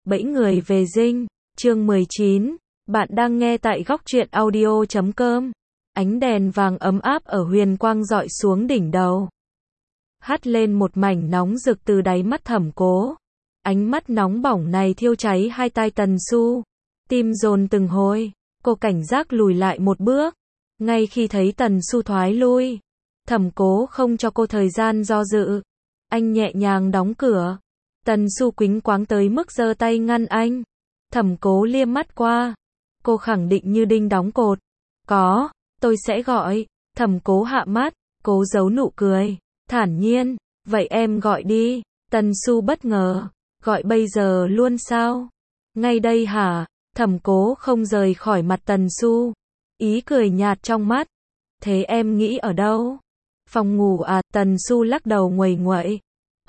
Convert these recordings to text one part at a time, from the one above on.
Bẫy người về dinh, chương 19, bạn đang nghe tại góc truyện audio.com. Ánh đèn vàng ấm áp ở huyền quang rọi xuống đỉnh đầu, hắt lên một mảnh nóng rực từ đáy mắt Thẩm Cố. Ánh mắt nóng bỏng này thiêu cháy hai tai Tần Xu, tim dồn từng hồi, cô cảnh giác lùi lại một bước. Ngay khi thấy Tần Xu thoái lui, Thẩm Cố không cho cô thời gian do dự, anh nhẹ nhàng đóng cửa. Tần Xu quĩnh quáng tới mức giơ tay ngăn anh. Thẩm Cố liếc mắt qua, cô khẳng định như đinh đóng cột. Có, tôi sẽ gọi. Thẩm Cố hạ mắt, cố giấu nụ cười, thản nhiên, vậy em gọi đi. Tần Xu bất ngờ, gọi bây giờ luôn sao? Ngay đây hả? Thẩm Cố không rời khỏi mặt Tần Xu, ý cười nhạt trong mắt. Thế em nghĩ ở đâu? Phòng ngủ à? Tần Xu lắc đầu nguầy nguậy.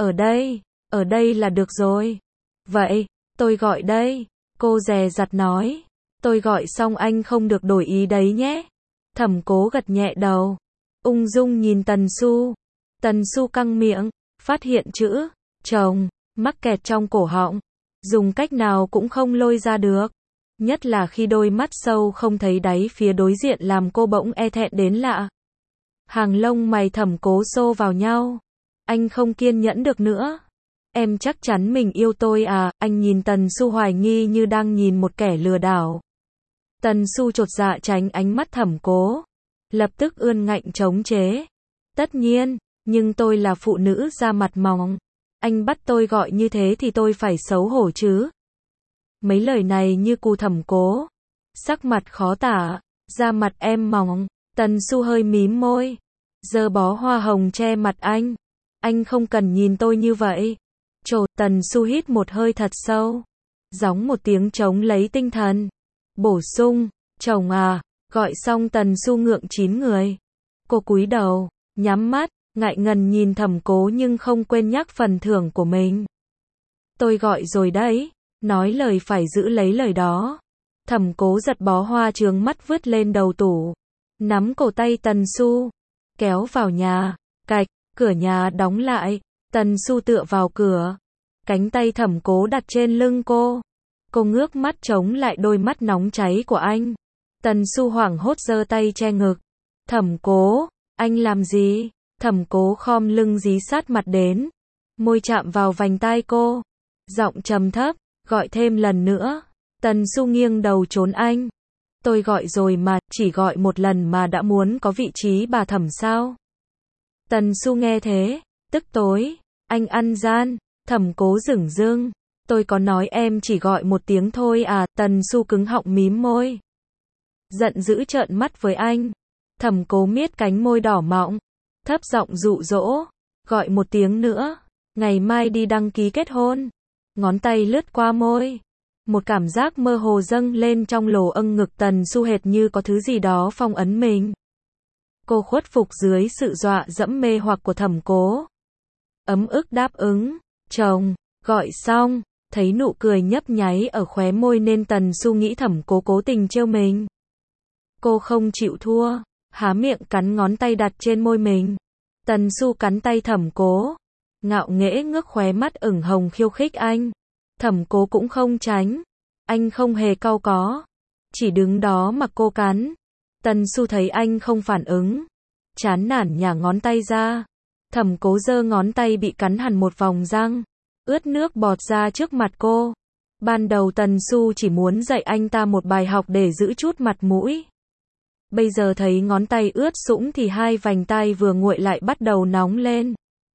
Ở đây là được rồi. Vậy, tôi gọi đây. Cô dè dặt nói. Tôi gọi xong anh không được đổi ý đấy nhé. Thẩm Cố gật nhẹ đầu, ung dung nhìn Tần Xu. Tần Xu căng miệng, phát hiện chữ chồng mắc kẹt trong cổ họng, dùng cách nào cũng không lôi ra được. Nhất là khi đôi mắt sâu không thấy đáy phía đối diện làm cô bỗng e thẹn đến lạ. Hàng lông mày Thẩm Cố xô vào nhau. Anh không kiên nhẫn được nữa. Em chắc chắn mình yêu tôi à? Anh nhìn Tần Xu hoài nghi như đang nhìn một kẻ lừa đảo. Tần Xu chột dạ tránh ánh mắt Thẩm Cố, lập tức ươn ngạnh chống chế. Tất nhiên, nhưng tôi là phụ nữ da mặt mỏng. Anh bắt tôi gọi như thế thì tôi phải xấu hổ chứ. Mấy lời này như cù Thẩm Cố, sắc mặt khó tả. Da mặt em mỏng. Tần Xu hơi mím môi, giơ bó hoa hồng che mặt anh. Anh không cần nhìn tôi như vậy. Tần Xu hít một hơi thật sâu, gióng một tiếng trống lấy tinh thần, bổ sung, chồng à. Gọi xong Tần Xu ngượng chín người. Cô cúi đầu, nhắm mắt, ngại ngần nhìn Thẩm Cố nhưng không quên nhắc phần thưởng của mình. Tôi gọi rồi đấy, nói lời phải giữ lấy lời đó. Thẩm Cố giật bó hoa chướng mắt vứt lên đầu tủ, nắm cổ tay Tần Xu, kéo vào nhà. Cạch, cửa nhà đóng lại. Tần Xu tựa vào cửa, cánh tay Thẩm Cố đặt trên lưng cô. Cô ngước mắt chống lại đôi mắt nóng cháy của anh. Tần Xu hoảng hốt giơ tay che ngực. Thẩm Cố, anh làm gì? Thẩm Cố khom lưng dí sát mặt đến, môi chạm vào vành tai cô, giọng trầm thấp, gọi thêm lần nữa. Tần Xu nghiêng đầu trốn anh. Tôi gọi rồi mà, chỉ gọi một lần mà đã muốn có vị trí bà Thẩm sao? Tần Xu nghe thế, tức tối. Anh ăn gian. Thẩm Cố dửng dưng. Tôi có nói em chỉ gọi một tiếng thôi à? Tần Xu cứng họng mím môi, giận dữ trợn mắt với anh. Thẩm Cố miết cánh môi đỏ mọng, thấp giọng dụ dỗ. Gọi một tiếng nữa, ngày mai đi đăng ký kết hôn. Ngón tay lướt qua môi. Một cảm giác mơ hồ dâng lên trong lồ âng ngực Tần Xu hệt như có thứ gì đó phong ấn mình. Cô khuất phục dưới sự dọa dẫm mê hoặc của Thẩm Cố, ấm ức đáp ứng. Chồng. Gọi xong, thấy nụ cười nhấp nháy ở khóe môi nên Tần Xu nghĩ Thẩm Cố cố tình trêu mình. Cô không chịu thua, há miệng cắn ngón tay đặt trên môi mình. Tần Xu cắn tay Thẩm Cố, ngạo nghễ ngước khóe mắt ửng hồng khiêu khích anh. Thẩm Cố cũng không tránh, anh không hề cau có, chỉ đứng đó mặc cô cắn. Tần Xu thấy anh không phản ứng, chán nản nhả ngón tay ra. Thẩm Cố giơ ngón tay bị cắn hẳn một vòng răng, ướt nước bọt ra trước mặt cô. Ban đầu Tần Xu chỉ muốn dạy anh ta một bài học để giữ chút mặt mũi. Bây giờ thấy ngón tay ướt sũng thì hai vành tai vừa nguội lại bắt đầu nóng lên.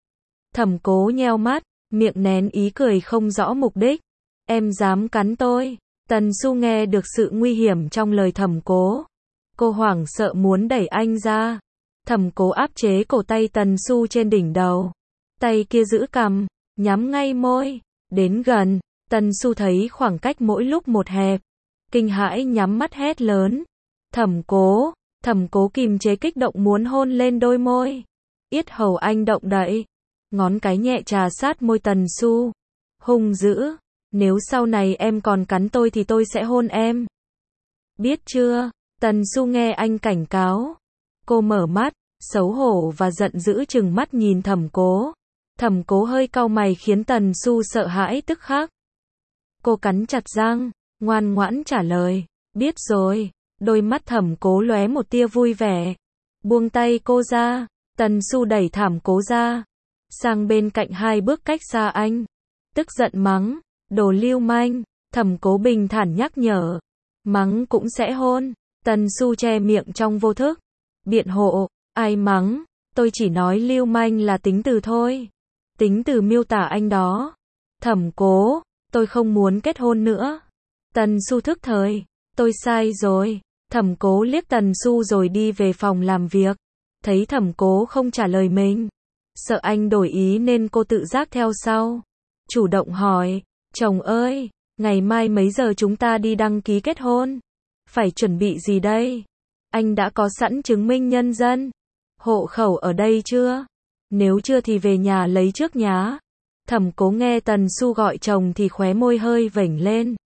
Thẩm Cố nheo mắt, miệng nén ý cười không rõ mục đích. Em dám cắn tôi? Tần Xu nghe được sự nguy hiểm trong lời Thẩm Cố. Cô hoảng sợ muốn đẩy anh ra. Thẩm Cố áp chế cổ tay Tần Xu trên đỉnh đầu. Tay kia giữ cằm, nhắm ngay môi. Đến gần, Tần Xu thấy khoảng cách mỗi lúc một hẹp. Kinh hãi nhắm mắt hét lớn. Thẩm Cố. Thẩm Cố kìm chế kích động muốn hôn lên đôi môi. Yết hầu anh động đậy, ngón cái nhẹ trà sát môi Tần Xu. Hung dữ. Nếu sau này em còn cắn tôi thì tôi sẽ hôn em. Biết chưa? Tần Xu nghe anh cảnh cáo. Cô mở mắt, xấu hổ và giận dữ trừng mắt nhìn Thẩm Cố. Thẩm Cố hơi cau mày khiến Tần Xu sợ hãi tức khắc. Cô cắn chặt răng, ngoan ngoãn trả lời, biết rồi. Đôi mắt Thẩm Cố lóe một tia vui vẻ. Buông tay cô ra, Tần Xu đẩy Thẩm Cố ra, sang bên cạnh 2 bước cách xa anh. Tức giận mắng, đồ lưu manh. Thẩm Cố bình thản nhắc nhở, mắng cũng sẽ hôn. Tần Xu che miệng trong vô thức, biện hộ, ai mắng, tôi chỉ nói lưu manh là tính từ thôi. Tính từ miêu tả anh đó. Thẩm Cố, tôi không muốn kết hôn nữa. Tần Xu thức thời, tôi sai rồi. Thẩm Cố liếc Tần Xu rồi đi về phòng làm việc. Thấy Thẩm Cố không trả lời mình, sợ anh đổi ý nên cô tự giác theo sau. Chủ động hỏi, chồng ơi, ngày mai mấy giờ chúng ta đi đăng ký kết hôn? Phải chuẩn bị gì đây? Anh đã có sẵn chứng minh nhân dân, hộ khẩu ở đây chưa? Nếu chưa thì về nhà lấy trước nhá. Thẩm Cố nghe Tần Xu gọi chồng thì khóe môi hơi vểnh lên.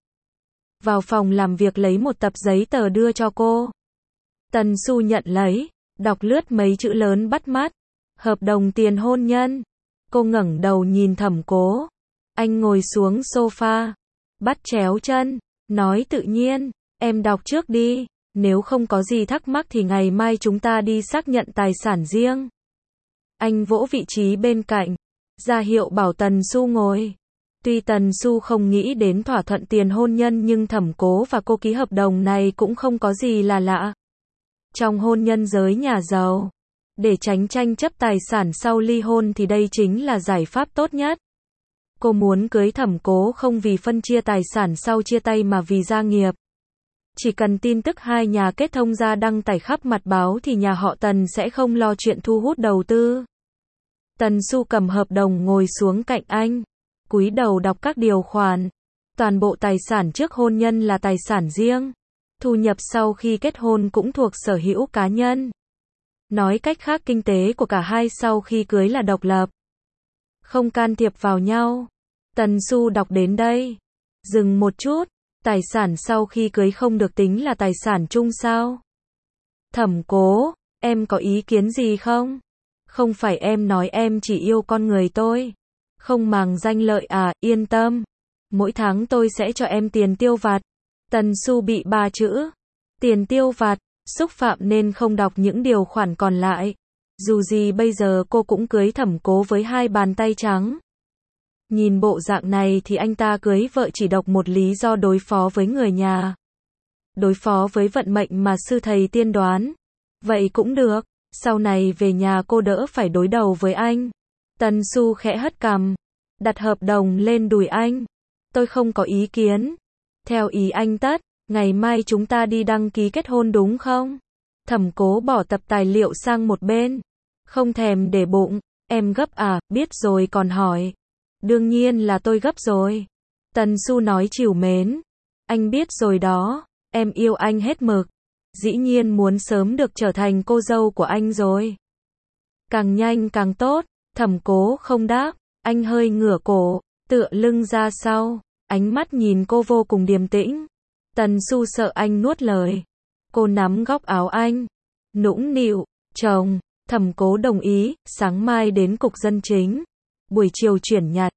Vào phòng làm việc lấy một tập giấy tờ đưa cho cô. Tần Xu nhận lấy, đọc lướt mấy chữ lớn bắt mắt. Hợp đồng tiền hôn nhân. Cô ngẩng đầu nhìn Thẩm Cố. Anh ngồi xuống sofa, bắt chéo chân, nói tự nhiên, em đọc trước đi, nếu không có gì thắc mắc thì ngày mai chúng ta đi xác nhận tài sản riêng. Anh vỗ vị trí bên cạnh, ra hiệu bảo Tần Xu ngồi. Tuy Tần Xu không nghĩ đến thỏa thuận tiền hôn nhân nhưng Thẩm Cố và cô ký hợp đồng này cũng không có gì là lạ. Trong hôn nhân giới nhà giàu, để tránh tranh chấp tài sản sau ly hôn thì đây chính là giải pháp tốt nhất. Cô muốn cưới Thẩm Cố không vì phân chia tài sản sau chia tay mà vì gia nghiệp. Chỉ cần tin tức hai nhà kết thông ra đăng tải khắp mặt báo thì nhà họ Tần sẽ không lo chuyện thu hút đầu tư. Tần Xu cầm hợp đồng ngồi xuống cạnh anh, cúi đầu đọc các điều khoản. Toàn bộ tài sản trước hôn nhân là tài sản riêng. Thu nhập sau khi kết hôn cũng thuộc sở hữu cá nhân. Nói cách khác kinh tế của cả hai sau khi cưới là độc lập, không can thiệp vào nhau. Tần Xu đọc đến đây, dừng một chút, tài sản sau khi cưới không được tính là tài sản chung sao? Thẩm Cố, em có ý kiến gì không? Không phải em nói em chỉ yêu con người tôi, không màng danh lợi à, yên tâm. Mỗi tháng tôi sẽ cho em tiền tiêu vặt. Tần Xu bị 3 chữ, tiền tiêu vặt, xúc phạm nên không đọc những điều khoản còn lại. Dù gì bây giờ cô cũng cưới Thẩm Cố với 2 bàn tay trắng. Nhìn bộ dạng này thì anh ta cưới vợ chỉ độc một lý do đối phó với người nhà. Đối phó với vận mệnh mà sư thầy tiên đoán. Vậy cũng được, sau này về nhà cô đỡ phải đối đầu với anh. Tần Xu khẽ hất cằm, đặt hợp đồng lên đùi anh. Tôi không có ý kiến. Theo ý anh tất, ngày mai chúng ta đi đăng ký kết hôn đúng không? Thẩm Cố bỏ tập tài liệu sang một bên. Không thèm để bụng, em gấp à, biết rồi còn hỏi. Đương nhiên là tôi gấp rồi. Tần Xu nói trìu mến. Anh biết rồi đó, em yêu anh hết mực. Dĩ nhiên muốn sớm được trở thành cô dâu của anh rồi. Càng nhanh càng tốt. Thẩm Cố không đáp, anh hơi ngửa cổ, tựa lưng ra sau, ánh mắt nhìn cô vô cùng điềm tĩnh. Tần Xu sợ anh nuốt lời. Cô nắm góc áo anh, nũng nịu, chồng. Thẩm Cố đồng ý, sáng mai đến cục dân chính. Buổi chiều chuyển nhà.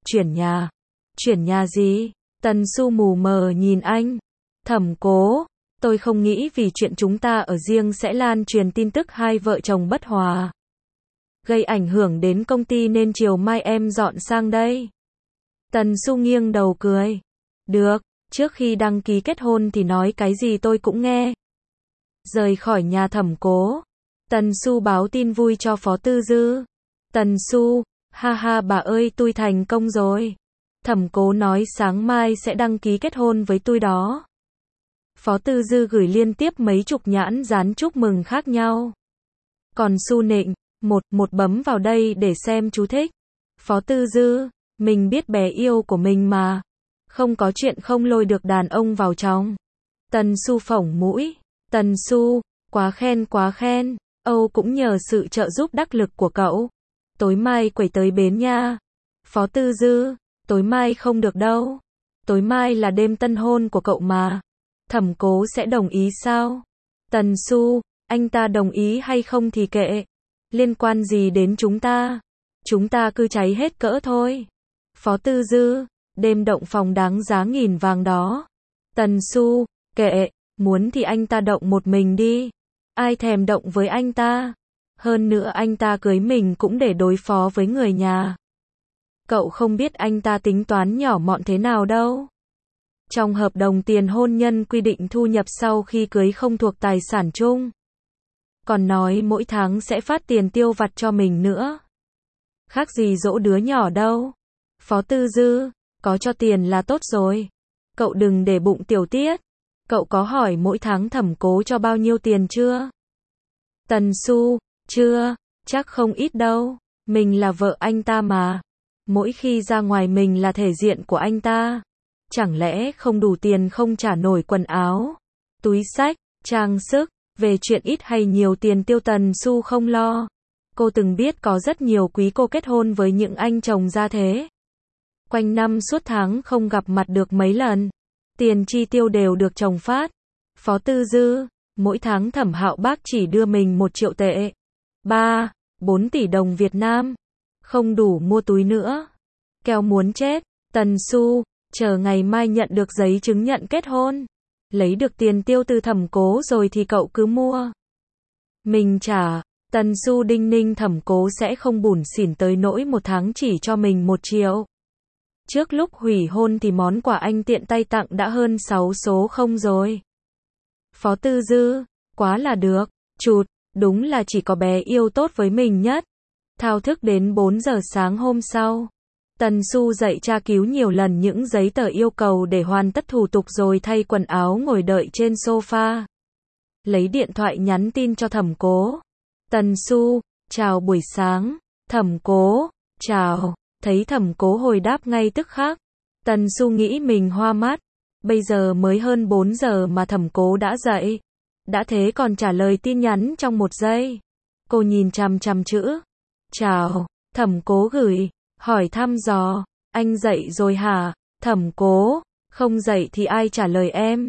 Chuyển nhà gì? Tần Xu mù mờ nhìn anh. Thẩm Cố, tôi không nghĩ vì chuyện chúng ta ở riêng sẽ lan truyền tin tức hai vợ chồng bất hòa, gây ảnh hưởng đến công ty nên chiều mai em dọn sang đây. Tần Xu nghiêng đầu cười. Được, trước khi đăng ký kết hôn thì nói cái gì tôi cũng nghe. Rời khỏi nhà Thẩm Cố, Tần Xu báo tin vui cho Phó Tư Dư. Tần Xu, ha ha bà ơi tôi thành công rồi. Thẩm Cố nói sáng mai sẽ đăng ký kết hôn với tôi đó. Phó Tư Dư gửi liên tiếp mấy chục nhãn dán chúc mừng khác nhau. Còn Xu Nịnh, một bấm vào đây để xem chú thích. Phó Tư Dư, mình biết bé yêu của mình mà. Không có chuyện không lôi được đàn ông vào trong. Tần Xu phỏng mũi. Tần Xu, quá khen. Âu cũng nhờ sự trợ giúp đắc lực của cậu. Tối mai quẩy tới bến nha. Phó Tư Dư, tối mai không được đâu. Tối mai là đêm tân hôn của cậu mà. Thẩm Cố sẽ đồng ý sao? Tần Xu, anh ta đồng ý hay không thì kệ. Liên quan gì đến chúng ta? Chúng ta cứ cháy hết cỡ thôi. Phó Tư Dư, đêm động phòng đáng giá nghìn vàng đó. Tần Xu, kệ, muốn thì anh ta động một mình đi. Ai thèm động với anh ta. Hơn nữa anh ta cưới mình cũng để đối phó với người nhà. Cậu không biết anh ta tính toán nhỏ mọn thế nào đâu. Trong hợp đồng tiền hôn nhân quy định thu nhập sau khi cưới không thuộc tài sản chung. Còn nói mỗi tháng sẽ phát tiền tiêu vặt cho mình nữa. Khác gì dỗ đứa nhỏ đâu. Phó Tư Dư, có cho tiền là tốt rồi. Cậu đừng để bụng tiểu tiết. Cậu có hỏi mỗi tháng Thẩm Cố cho bao nhiêu tiền chưa? Tần Xu, chưa, chắc không ít đâu. Mình là vợ anh ta mà. Mỗi khi ra ngoài mình là thể diện của anh ta. Chẳng lẽ không đủ tiền không trả nổi quần áo, túi xách, trang sức, về chuyện ít hay nhiều tiền tiêu Tần Xu không lo. Cô từng biết có rất nhiều quý cô kết hôn với những anh chồng gia thế. Quanh năm suốt tháng không gặp mặt được mấy lần. Tiền chi tiêu đều được chồng phát. Phó Tư Dư, mỗi tháng Thẩm Hạo Bác chỉ đưa mình 1 triệu tệ. 4 tỷ đồng Việt Nam. Không đủ mua túi nữa. Keo muốn chết. Tần Xu, chờ ngày mai nhận được giấy chứng nhận kết hôn. Lấy được tiền tiêu từ Thẩm Cố rồi thì cậu cứ mua. Mình trả. Tần Xu đinh ninh Thẩm Cố sẽ không bủn xỉn tới nỗi một tháng chỉ cho mình 1 triệu. Trước lúc hủy hôn thì món quà anh tiện tay tặng đã hơn 6 số không rồi. Phó Tư Dư, quá là được. Chụt, đúng là chỉ có bé yêu tốt với mình nhất. Thao thức đến 4 giờ sáng hôm sau. Tần Xu dậy tra cứu nhiều lần những giấy tờ yêu cầu để hoàn tất thủ tục rồi thay quần áo ngồi đợi trên sofa. Lấy điện thoại nhắn tin cho Thẩm Cố. Tần Xu, chào buổi sáng. Thẩm Cố, chào. Thấy Thẩm Cố hồi đáp ngay tức khắc. Tần Xu nghĩ mình hoa mắt. Bây giờ mới hơn 4 giờ mà Thẩm Cố đã dậy. Đã thế còn trả lời tin nhắn trong 1 giây. Cô nhìn chằm chằm chữ. Chào, Thẩm Cố gửi. Hỏi thăm dò. Anh dậy rồi hả? Thẩm Cố, không dậy thì ai trả lời em?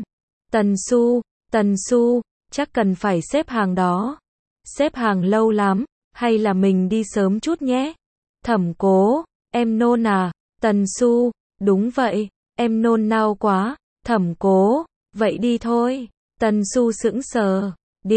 Tần Xu, chắc cần phải xếp hàng đó. Xếp hàng lâu lắm, hay là mình đi sớm chút nhé? Thẩm Cố, em nôn à? Tần Xu, đúng vậy, em nôn nao quá. Thẩm Cố, vậy đi thôi. Tần Xu sững sờ,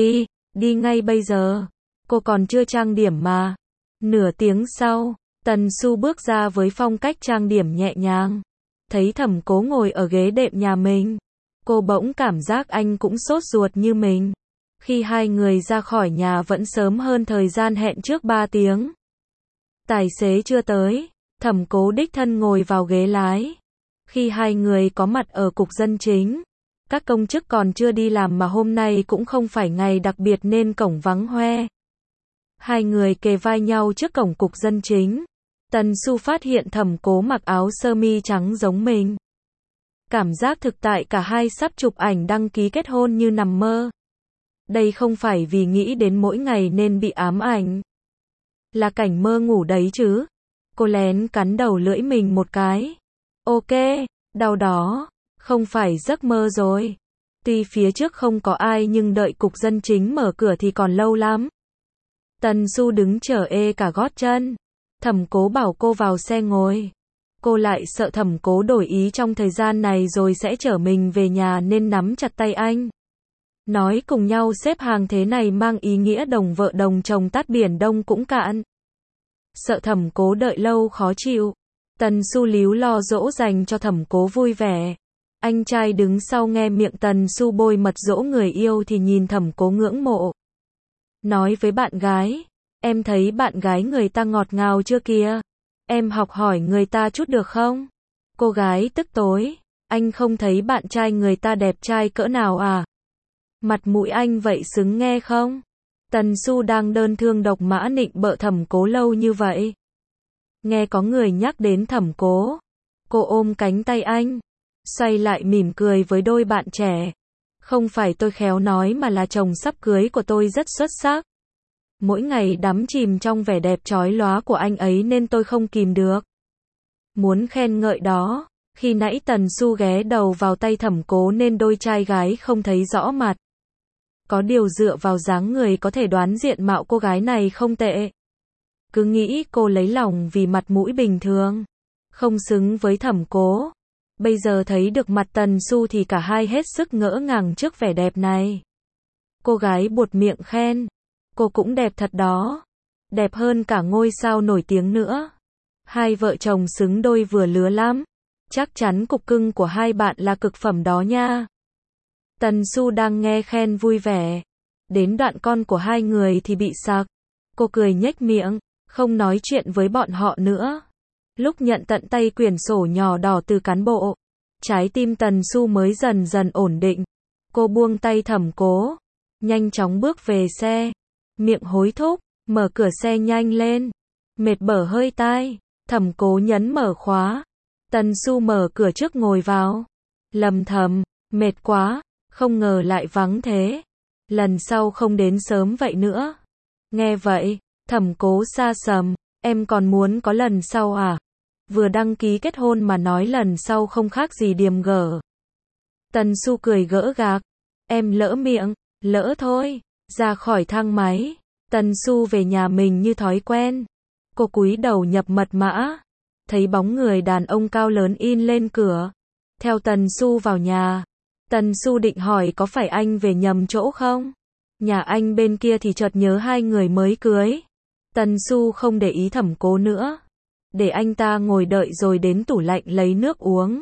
đi ngay bây giờ. Cô còn chưa trang điểm mà. Nửa tiếng sau, Tần Xu bước ra với phong cách trang điểm nhẹ nhàng. Thấy Thẩm Cố ngồi ở ghế đệm nhà mình. Cô bỗng cảm giác anh cũng sốt ruột như mình. Khi hai người ra khỏi nhà vẫn sớm hơn thời gian hẹn trước 3 tiếng. Tài xế chưa tới, Thẩm Cố đích thân ngồi vào ghế lái. Khi hai người có mặt ở cục dân chính, các công chức còn chưa đi làm mà hôm nay cũng không phải ngày đặc biệt nên cổng vắng hoe. Hai người kề vai nhau trước cổng cục dân chính. Tần Xu phát hiện Thẩm Cố mặc áo sơ mi trắng giống mình. Cảm giác thực tại cả hai sắp chụp ảnh đăng ký kết hôn như nằm mơ. Đây không phải vì nghĩ đến mỗi ngày nên bị ám ảnh. Là cảnh mơ ngủ đấy chứ. Cô lén cắn đầu lưỡi mình một cái. Ok, đau đó. Không phải giấc mơ rồi. Tuy phía trước không có ai nhưng đợi cục dân chính mở cửa thì còn lâu lắm. Tần Xu đứng chờ ê cả gót chân. Thẩm Cố bảo cô vào xe ngồi. Cô lại sợ Thẩm Cố đổi ý trong thời gian này rồi sẽ chở mình về nhà nên nắm chặt tay anh. Nói cùng nhau xếp hàng thế này mang ý nghĩa đồng vợ đồng chồng tát biển Đông cũng cạn. Sợ Thẩm Cố đợi lâu khó chịu. Tần Xu líu lo dỗ dành cho Thẩm Cố vui vẻ. Anh trai đứng sau nghe miệng Tần Xu bôi mật dỗ người yêu thì nhìn Thẩm Cố ngưỡng mộ. Nói với bạn gái, em thấy bạn gái người ta ngọt ngào chưa kìa? Em học hỏi người ta chút được không? Cô gái tức tối, anh không thấy bạn trai người ta đẹp trai cỡ nào à? Mặt mũi anh vậy xứng nghe không? Tần Xu đang đơn thương độc mã nịnh bợ Thẩm Cố lâu như vậy. Nghe có người nhắc đến Thẩm Cố. Cô ôm cánh tay anh, xoay lại mỉm cười với đôi bạn trẻ. Không phải tôi khéo nói mà là chồng sắp cưới của tôi rất xuất sắc. Mỗi ngày đắm chìm trong vẻ đẹp chói lóa của anh ấy nên tôi không kìm được. Muốn khen ngợi đó, khi nãy Tần Xu ghé đầu vào tay Thẩm Cố nên đôi trai gái không thấy rõ mặt. Có điều dựa vào dáng người có thể đoán diện mạo cô gái này không tệ. Cứ nghĩ cô lấy lòng vì mặt mũi bình thường. không xứng với Thẩm Cố. Bây giờ thấy được mặt Tần Xu thì cả hai hết sức ngỡ ngàng trước vẻ đẹp này. Cô gái buột miệng khen, cô cũng đẹp thật đó, đẹp hơn cả ngôi sao nổi tiếng nữa. Hai vợ chồng xứng đôi vừa lứa lắm, chắc chắn cục cưng của hai bạn là cực phẩm đó nha. Tần Xu đang nghe khen vui vẻ, đến đoạn con của hai người thì bị sặc. Cô cười nhếch miệng, không nói chuyện với bọn họ nữa. Lúc nhận tận tay quyển sổ nhỏ đỏ từ cán bộ, trái tim Tần Xu mới dần dần ổn định. Cô buông tay Thẩm Cố, nhanh chóng bước về xe, miệng hối thúc, mở cửa xe nhanh lên. Mệt bở hơi tai, Thẩm Cố nhấn mở khóa. Tần Xu mở cửa trước ngồi vào, lầm thầm, mệt quá, không ngờ lại vắng thế. Lần sau không đến sớm vậy nữa. Nghe vậy, Thẩm Cố sa sầm, em còn muốn có lần sau à? Vừa đăng ký kết hôn mà nói lần sau không khác gì điềm gở. Tần Xu cười gỡ gạc, em lỡ miệng, lỡ thôi. Ra khỏi thang máy, Tần Xu về nhà mình như thói quen. Cô cúi đầu nhập mật mã, thấy bóng người đàn ông cao lớn in lên cửa. Theo Tần Xu vào nhà, Tần Xu định hỏi có phải anh về nhầm chỗ không? Nhà anh bên kia thì chợt nhớ hai người mới cưới. Tần Xu không để ý Thẩm Cố nữa, để anh ta ngồi đợi rồi đến tủ lạnh lấy nước uống.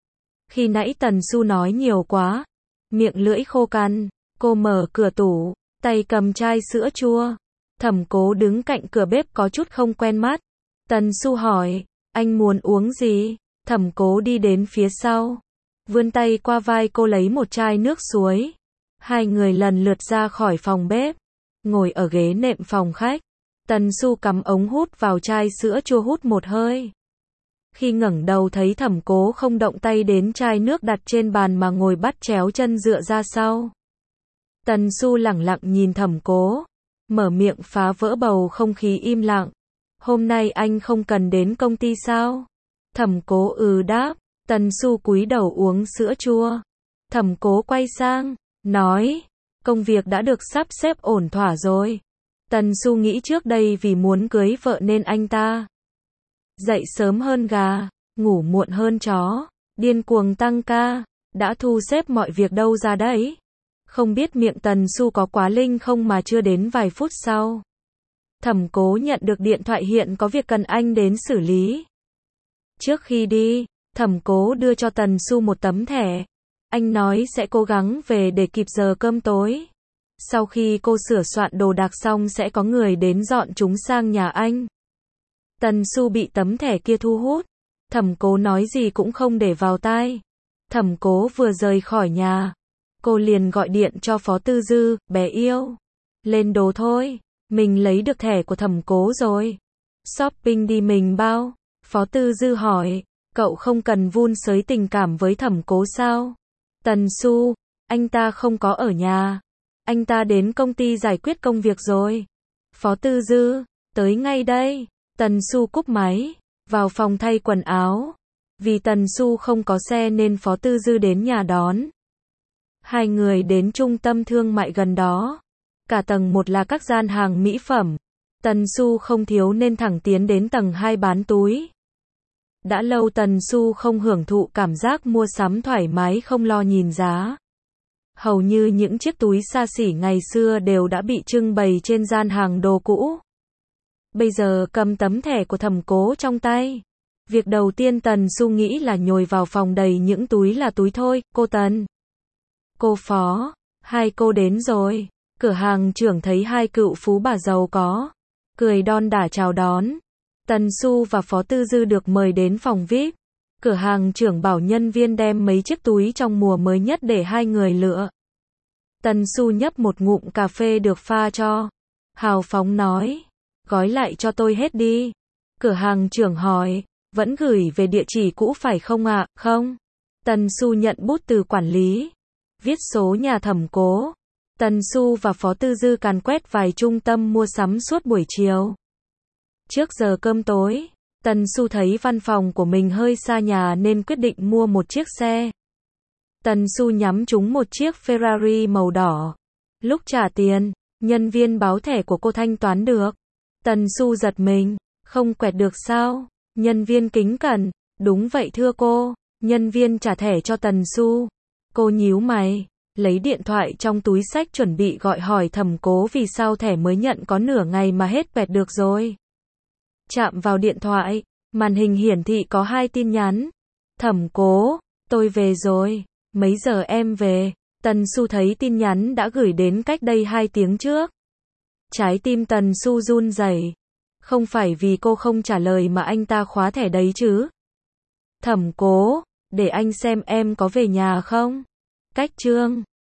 Khi nãy Tần Xu nói nhiều quá, miệng lưỡi khô cằn, cô mở cửa tủ, tay cầm chai sữa chua. Thẩm Cố đứng cạnh cửa bếp có chút không quen mắt. Tần Xu hỏi, anh muốn uống gì? Thẩm Cố đi đến phía sau, vươn tay qua vai cô lấy một chai nước suối. Hai người lần lượt ra khỏi phòng bếp, ngồi ở ghế nệm phòng khách. Tần Xu cắm ống hút vào chai sữa chua hút một hơi. Khi ngẩng đầu thấy Thẩm Cố không động tay đến chai nước đặt trên bàn mà ngồi bắt chéo chân dựa ra sau. Tần Xu lẳng lặng nhìn Thẩm Cố, mở miệng phá vỡ bầu không khí im lặng. Hôm nay anh không cần đến công ty sao? Thẩm Cố đáp. Tần Xu cúi đầu uống sữa chua. Thẩm Cố quay sang, nói, công việc đã được sắp xếp ổn thỏa rồi. Tần Xu nghĩ trước đây vì muốn cưới vợ nên anh ta dậy sớm hơn gà, ngủ muộn hơn chó, điên cuồng tăng ca, đã thu xếp mọi việc đâu ra đấy. Không biết miệng Tần Xu có quá linh không mà chưa đến vài phút sau, Thẩm Cố nhận được điện thoại hiện có việc cần anh đến xử lý. Trước khi đi, Thẩm Cố đưa cho Tần Xu một tấm thẻ. Anh nói sẽ cố gắng về để kịp giờ cơm tối. Sau khi cô sửa soạn đồ đạc xong sẽ có người đến dọn chúng sang nhà anh. Tần Xu bị tấm thẻ kia thu hút. Thẩm Cố nói gì cũng không để vào tai. Thẩm Cố vừa rời khỏi nhà, cô liền gọi điện cho Phó Tư Dư, bé yêu. Lên đồ thôi, mình lấy được thẻ của Thẩm Cố rồi. Shopping đi mình bao. Phó Tư Dư hỏi, cậu không cần vun sới tình cảm với Thẩm Cố sao? Tần Xu, anh ta không có ở nhà. Anh ta đến công ty giải quyết công việc rồi. Phó Tư Dư, tới ngay đây. Tần Xu cúp máy, vào phòng thay quần áo. Vì Tần Xu không có xe nên Phó Tư Dư đến nhà đón. Hai người đến trung tâm thương mại gần đó. Cả tầng 1 là các gian hàng mỹ phẩm. Tần Xu không thiếu nên thẳng tiến đến tầng 2 bán túi. Đã lâu Tần Xu không hưởng thụ cảm giác mua sắm thoải mái không lo nhìn giá. Hầu như những chiếc túi xa xỉ ngày xưa đều đã bị trưng bày trên gian hàng đồ cũ. Bây giờ cầm tấm thẻ của Thẩm Cố trong tay. Việc đầu tiên Tần Xu nghĩ là nhồi vào phòng đầy những túi là túi thôi. Cô Tần, cô Phó, hai cô đến rồi. Cửa hàng trưởng thấy hai cựu phú bà giàu có, cười đon đả chào đón. Tần Xu và Phó Tư Dư được mời đến phòng VIP. Cửa hàng trưởng bảo nhân viên đem mấy chiếc túi trong mùa mới nhất để hai người lựa. Tần Xu nhấp một ngụm cà phê được pha cho. Hào phóng nói, gói lại cho tôi hết đi. Cửa hàng trưởng hỏi, vẫn gửi về địa chỉ cũ phải không ạ? Không. Tần Xu nhận bút từ quản lý, viết số nhà Thẩm Cố. Tần Xu và Phó Tư Dư càn quét vài trung tâm mua sắm suốt buổi chiều. Trước giờ cơm tối, Tần Xu thấy văn phòng của mình hơi xa nhà nên quyết định mua một chiếc xe. Tần Xu nhắm trúng một chiếc Ferrari màu đỏ. Lúc trả tiền, nhân viên báo thẻ của cô thanh toán được. Tần Xu giật mình, không quẹt được sao? Nhân viên kính cẩn, đúng vậy thưa cô. Nhân viên trả thẻ cho Tần Xu. Cô nhíu mày, lấy điện thoại trong túi xách chuẩn bị gọi hỏi Thẩm Cố vì sao thẻ mới nhận có nửa ngày mà hết quẹt được rồi. Chạm vào điện thoại, màn hình hiển thị có 2 tin nhắn. Thẩm Cố, tôi về rồi, mấy giờ em về? Tần Xu thấy tin nhắn đã gửi đến cách đây 2 tiếng trước. Trái tim Tần Xu run rẩy. Không phải vì cô không trả lời mà anh ta khóa thẻ đấy chứ. Thẩm Cố, để anh xem em có về nhà không? Cách chương